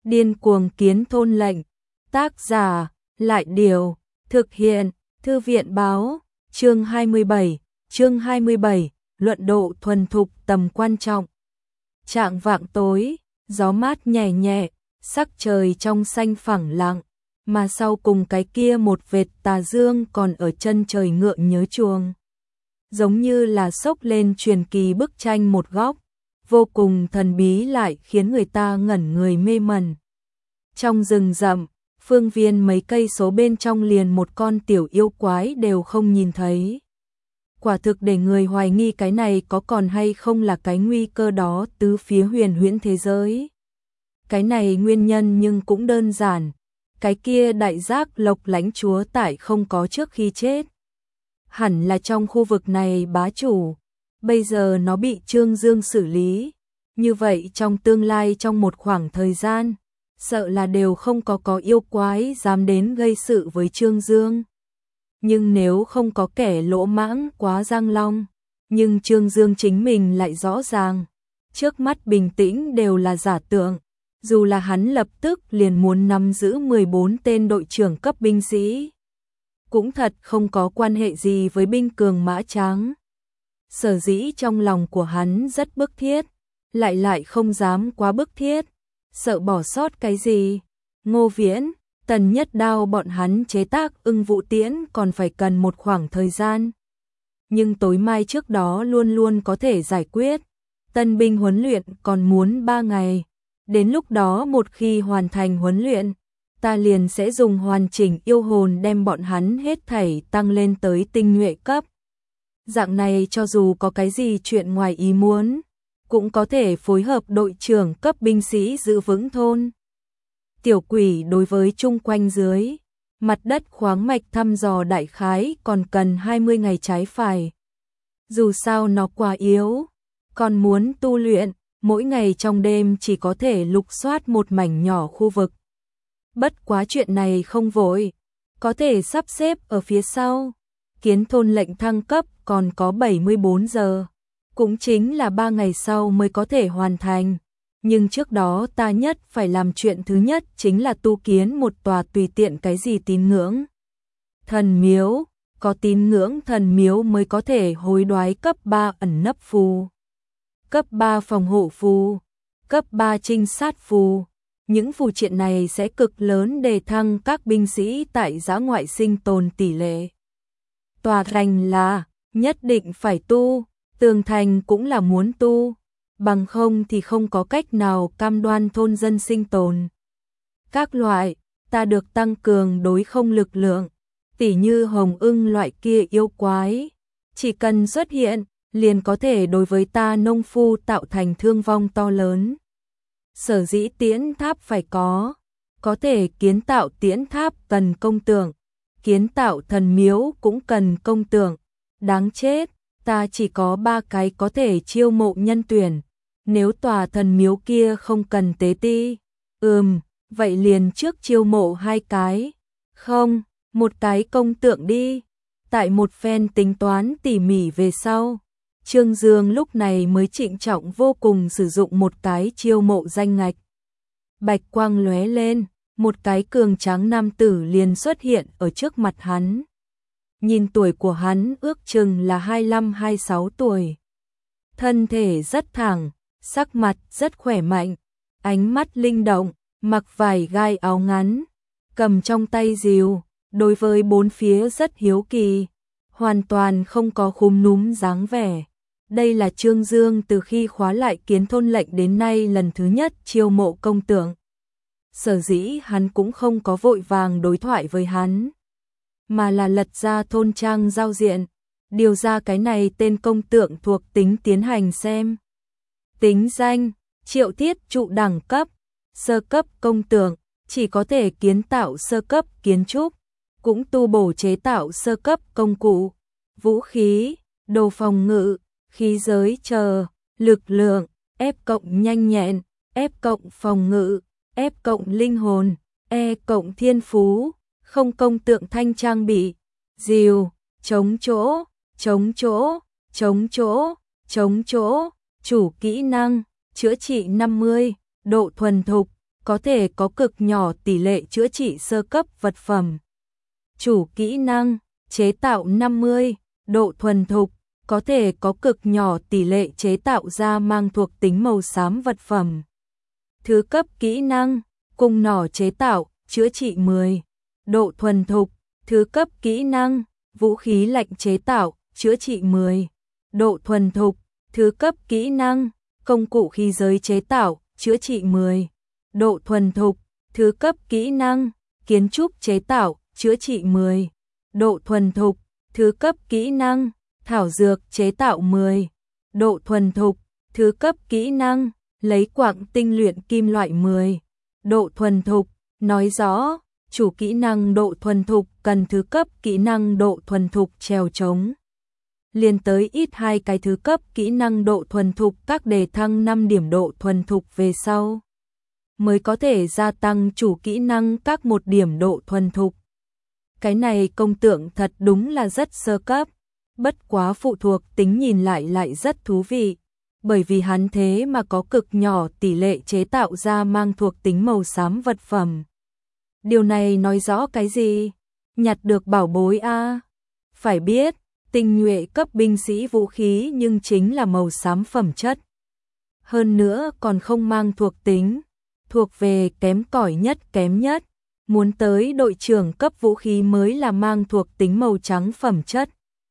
Điên cuồng kiến thôn lệnh. Tác giả, Lại Điều. Thực hiện, Thư viện Báo. Chương 27, luận độ thuần thục tầm quan trọng. Chạng vạng tối, gió mát nhẹ nhẹ, sắc trời trong xanh phẳng lặng, mà sau cùng cái kia một vệt tà dương còn ở chân trời ngượng nhớ chuông. Giống như là xốc lên truyền kỳ bức tranh một góc, vô cùng thần bí lại khiến người ta ngẩn người mê mẩn. Trong rừng rậm, phương viên mấy cây số bên trong liền một con tiểu yêu quái đều không nhìn thấy. Quả thực để người hoài nghi cái này có còn hay không là cái nguy cơ đó tứ phía huyền huyễn thế giới. Cái này nguyên nhân nhưng cũng đơn giản, cái kia đại giác Lộc lãnh chúa tại không có trước khi chết. Hẳn là trong khu vực này bá chủ, bây giờ nó bị Trương Dương xử lý, như vậy trong tương lai trong một khoảng thời gian, sợ là đều không có yêu quái dám đến gây sự với Trương Dương. Nhưng nếu không có kẻ lỗ mãng quá giang long, nhưng Trương Dương chính mình lại rõ ràng, trước mắt bình tĩnh đều là giả tượng, dù là hắn lập tức liền muốn nắm giữ 14 tên đội trưởng cấp binh sĩ. Cũng thật không có quan hệ gì với binh cường mã tráng. Sở dĩ trong lòng của hắn rất bức thiết, lại không dám quá bức thiết, sợ bỏ sót cái gì. Ngô Viễn, Tần Nhất Đao bọn hắn chế tác Ưng Vũ Tiễn còn phải cần một khoảng thời gian. Nhưng tối mai trước đó luôn luôn có thể giải quyết. Tân binh huấn luyện còn muốn 3 ngày. Đến lúc đó một khi hoàn thành huấn luyện, ta liền sẽ dùng hoàn chỉnh yêu hồn đem bọn hắn hết thảy tăng lên tới tinh nhuệ cấp. Dạng này cho dù có cái gì chuyện ngoài ý muốn, cũng có thể phối hợp đội trưởng cấp binh sĩ giữ vững thôn. Tiểu quỷ đối với chung quanh dưới mặt đất khoáng mạch thăm dò đại khái còn cần 20 ngày trái phải. Dù sao nó quá yếu, còn muốn tu luyện, mỗi ngày trong đêm chỉ có thể lục soát một mảnh nhỏ khu vực. Bất quá chuyện này không vội, có thể sắp xếp ở phía sau. Kiến thôn lệnh thăng cấp còn có 74 giờ, cũng chính là 3 ngày sau mới có thể hoàn thành. Nhưng trước đó ta nhất phải làm chuyện thứ nhất chính là tu kiến một tòa tùy tiện cái gì tín ngưỡng. Thần miếu, có tín ngưỡng thần miếu mới có thể hối đoái cấp 3 ẩn nấp phù, cấp 3 phòng hộ phù, cấp 3 trinh sát phù. Những phù triện này sẽ cực lớn đề thăng các binh sĩ tại dã ngoại sinh tồn tỷ lệ. Tòa thành là nhất định phải tu, tường thành cũng là muốn tu, bằng không thì không có cách nào cam đoan thôn dân sinh tồn. Các loại, ta được tăng cường đối không lực lượng, tỉ như hồng ưng loại kia yêu quái, chỉ cần xuất hiện, liền có thể đối với ta nông phu tạo thành thương vong to lớn. Sở dĩ tiễn tháp phải có thể kiến tạo tiễn tháp cần công tượng, kiến tạo thần miếu cũng cần công tượng. Đáng chết, ta chỉ có 3 cái có thể chiêu mộ nhân tuyển, nếu tòa thần miếu kia không cần tế ti, vậy liền trước chiêu mộ 2 cái, không, 1 cái công tượng đi. Tại một phen tính toán tỉ mỉ về sau, Trương Dương lúc này mới trịnh trọng vô cùng sử dụng 1 cái chiêu mộ danh ngạch. Bạch quang lóe lên, một cái cường tráng nam tử liền xuất hiện ở trước mặt hắn. Nhìn tuổi của hắn ước chừng là 25-26 tuổi. Thân thể rất thẳng, sắc mặt rất khỏe mạnh, ánh mắt linh động, mặc vải gai áo ngắn, cầm trong tay rìu, đối với bốn phía rất hiếu kỳ, hoàn toàn không có khúm núm dáng vẻ. Đây là Trương Dương từ khi khóa lại kiến thôn lệnh đến nay lần thứ nhất chiêu mộ công tượng. Sở dĩ hắn cũng không có vội vàng đối thoại với hắn, mà là lật ra thôn trang giao diện, điều ra cái này tên công tượng thuộc tính tiến hành xem. Tính danh, Triệu Thiết Trụ đẳng cấp, sơ cấp công tượng, chỉ có thể kiến tạo sơ cấp kiến trúc, cũng tu bổ chế tạo sơ cấp công cụ, vũ khí, đồ phòng ngự, khí giới chờ, lực lượng, F cộng nhanh nhẹn, F cộng phòng ngự, F cộng linh hồn, E cộng thiên phú, không công tượng thanh trang bị, rìu, chống chỗ, chống chỗ, chống chỗ, chống chỗ, chủ kỹ năng, chữa trị 50, độ thuần thục, có thể có cực nhỏ tỷ lệ chữa trị sơ cấp vật phẩm. Chủ kỹ năng, chế tạo 50, độ thuần thục, có thể có cực nhỏ tỷ lệ chế tạo ra mang thuộc tính màu xám vật phẩm. Thứ cấp kỹ năng, cung nỏ chế tạo, chữa trị 10, độ thuần thục. Thứ cấp kỹ năng, vũ khí lạnh chế tạo, chữa trị 10, độ thuần thục. Thứ cấp kỹ năng, công cụ khí giới chế tạo, chữa trị 10, độ thuần thục. Thứ cấp kỹ năng, kiến trúc chế tạo, chữa trị 10, độ thuần thục. Thứ cấp kỹ năng, thảo dược chế tạo 10, độ thuần thục. Thứ cấp kỹ năng, lấy quặng tinh luyện kim loại 10, độ thuần thục. Nói rõ, chủ kỹ năng độ thuần thục cần thứ cấp kỹ năng độ thuần thục trèo trống. Liên tới ít 2 cái thứ cấp kỹ năng độ thuần thục các đề thăng 5 điểm độ thuần thục về sau, mới có thể gia tăng chủ kỹ năng các 1 điểm độ thuần thục. Cái này công tượng thật đúng là rất sơ cấp, bất quá phụ thuộc tính nhìn lại rất thú vị, bởi vì hắn thế mà có cực nhỏ tỷ lệ chế tạo ra mang thuộc tính màu xám vật phẩm. Điều này nói rõ cái gì? Nhặt được bảo bối a. Phải biết, tinh nhuệ cấp binh sĩ vũ khí nhưng chính là màu xám phẩm chất. Hơn nữa còn không mang thuộc tính, thuộc về kém cỏi nhất kém nhất. Muốn tới đội trưởng cấp vũ khí mới là mang thuộc tính màu trắng phẩm chất.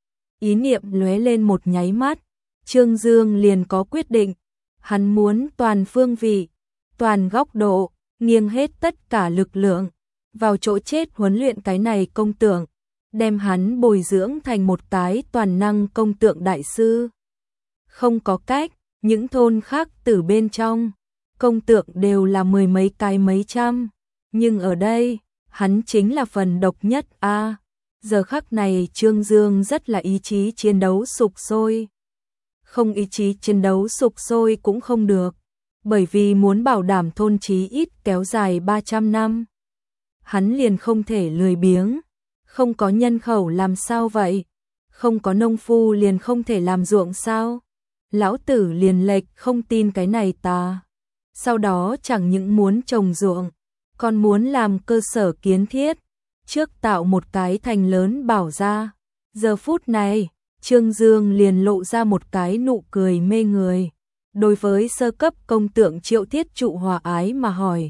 Ý niệm lóe lên một nháy mắt, Trương Dương liền có quyết định. Hắn muốn toàn phương vị, toàn góc độ, nghiêng hết tất cả lực lượng vào chỗ chết huấn luyện cái này công tượng, đem hắn bồi dưỡng thành một cái toàn năng công tượng đại sư. Không có cách, những thôn khác từ bên trong, công tượng đều là 10 mấy cái mấy trăm, nhưng ở đây, hắn chính là phần độc nhất a. Giờ khắc này Trương Dương rất là ý chí chiến đấu sục sôi. Không ý chí chiến đấu sục sôi cũng không được, bởi vì muốn bảo đảm thôn chí ít kéo dài 300 năm. Hắn liền không thể lười biếng, không có nhân khẩu làm sao vậy? Không có nông phu liền không thể làm ruộng sao? Lão tử liền lệch không tin cái này ta. Sau đó chẳng những muốn trồng ruộng, còn muốn làm cơ sở kiến thiết, trước tạo một cái thành lớn bảo ra. Giờ phút này, Trương Dương liền lộ ra một cái nụ cười mê người. Đối với sơ cấp công tượng Triệu Thiết Trụ hòa ái mà hỏi: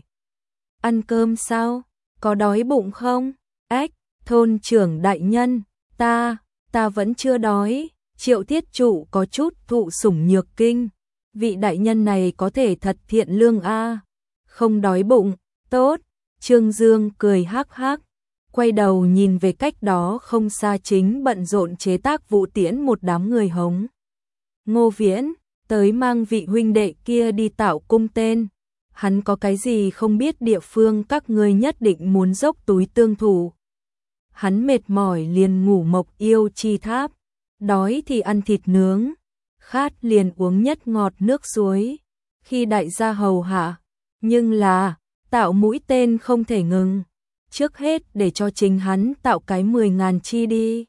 ăn cơm sao? Có đói bụng không? Ách, thôn trưởng đại nhân, ta vẫn chưa đói. Triệu Thiết Trụ có chút thụ sủng nhược kinh. Vị đại nhân này có thể thật thiện lương a. Không đói bụng, tốt. Trương Dương cười hắc hắc, quay đầu nhìn về cách đó không xa chính bận rộn chế tác vũ tiễn một đám người hống. Ngô Viễn, tới mang vị huynh đệ kia đi tạo cung tên. Hắn có cái gì không biết địa phương các ngươi nhất định muốn dốc túi tương thủ. Hắn mệt mỏi liền ngủ Mộc Yêu Chi Tháp, đói thì ăn thịt nướng, khát liền uống nhất ngọt nước suối. Khi đại gia hầu hạ, nhưng là tạo mũi tên không thể ngừng, trước hết để cho chính hắn tạo cái 10.000 chi đi.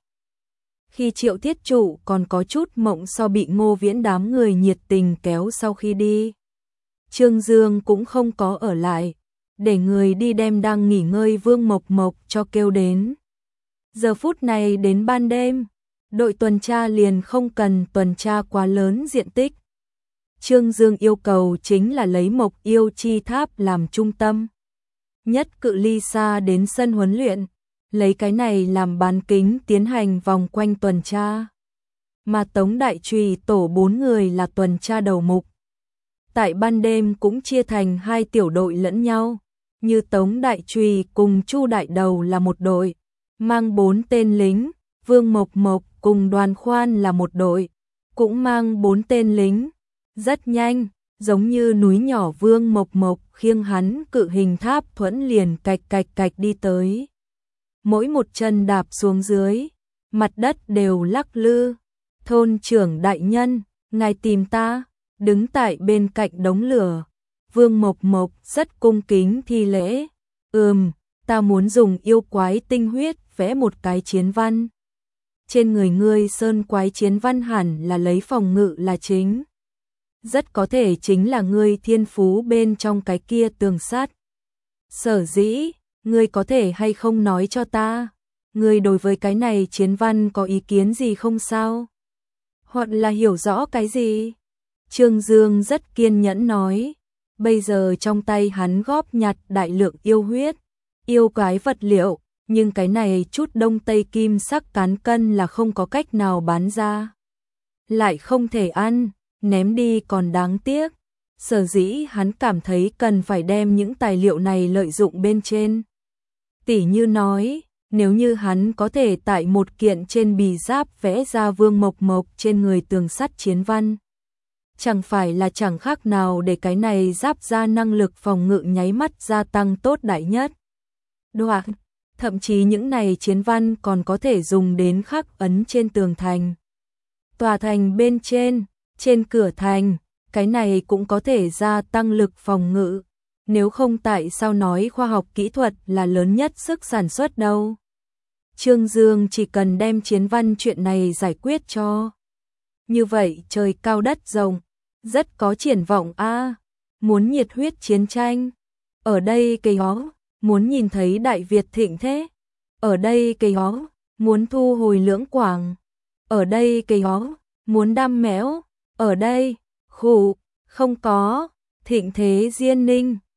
Khi Triệu Thiết Trụ còn có chút mộng so bị Ngô Viễn đám người nhiệt tình kéo sau khi đi, Trương Dương cũng không có ở lại, để người đi đem đang nghỉ ngơi Vương Mộc Mộc cho kêu đến. Giờ phút này đến ban đêm, đội tuần tra liền không cần tuần tra quá lớn diện tích. Trương Dương yêu cầu chính là lấy Mộc Yêu Chi Tháp làm trung tâm, nhất cự ly xa đến sân huấn luyện, lấy cái này làm bán kính tiến hành vòng quanh tuần tra. Mà Tống Đại Trùy tổ 4 người là tuần tra đầu mục. Tại ban đêm cũng chia thành 2 tiểu đội lẫn nhau, như Tống Đại Trùy cùng Chu Đại Đầu là một đội, mang 4 tên lính, Vương Mộc Mộc cùng Đoàn Khoan là một đội, cũng mang 4 tên lính. Rất nhanh, giống như núi nhỏ Vương Mộc Mộc khiêng hắn cự hình tháp thuẫn liền cạch cạch cạch đi tới. Mỗi một chân đạp xuống dưới, mặt đất đều lắc lư. Thôn trưởng đại nhân, ngài tìm ta, đứng tại bên cạnh đống lửa. Vương Mộc Mộc rất cung kính thi lễ. Ta muốn dùng yêu quái tinh huyết vẽ một cái chiến văn. Trên người ngươi sơn quái chiến văn hẳn là lấy phòng ngự là chính. Rất có thể chính là ngươi thiên phú bên trong cái kia tường sắt. Sở dĩ, ngươi có thể hay không nói cho ta, ngươi đối với cái này chiến văn có ý kiến gì không sao? Hoặc là hiểu rõ cái gì? Trương Dương rất kiên nhẫn nói, bây giờ trong tay hắn góp nhặt đại lượng yêu huyết, yêu quái vật liệu, nhưng cái này chút đông tây kim sắc cán cân là không có cách nào bán ra. Lại không thể ăn, ném đi còn đáng tiếc. Sở dĩ hắn cảm thấy cần phải đem những tài liệu này lợi dụng bên trên. Tỷ như nói, nếu như hắn có thể tại một kiện trên bì giáp vẽ ra Vương Mộc Mộc trên người tường sắt chiến văn. Chẳng phải là chẳng khác nào để cái này giáp ra năng lực phòng ngự nháy mắt gia tăng tốt đại nhất. Đoạn, thậm chí những này chiến văn còn có thể dùng đến khắc ấn trên tường thành. Tòa thành bên trên cửa thành, cái này cũng có thể gia tăng lực phòng ngự. Nếu không tại sao nói khoa học kỹ thuật là lớn nhất sức sản xuất đâu. Trương Dương chỉ cần đem chiến văn chuyện này giải quyết cho. Như vậy trời cao đất rộng, rất có triển vọng a. Muốn nhiệt huyết chiến tranh. Ở đây cây hó, muốn nhìn thấy Đại Việt thịnh thế. Ở đây cây hó, muốn thu hồi Lưỡng Quảng. Ở đây cây hó, muốn đam mẽo. Ở đây, khủ, không có, thịnh thế Diên Ninh.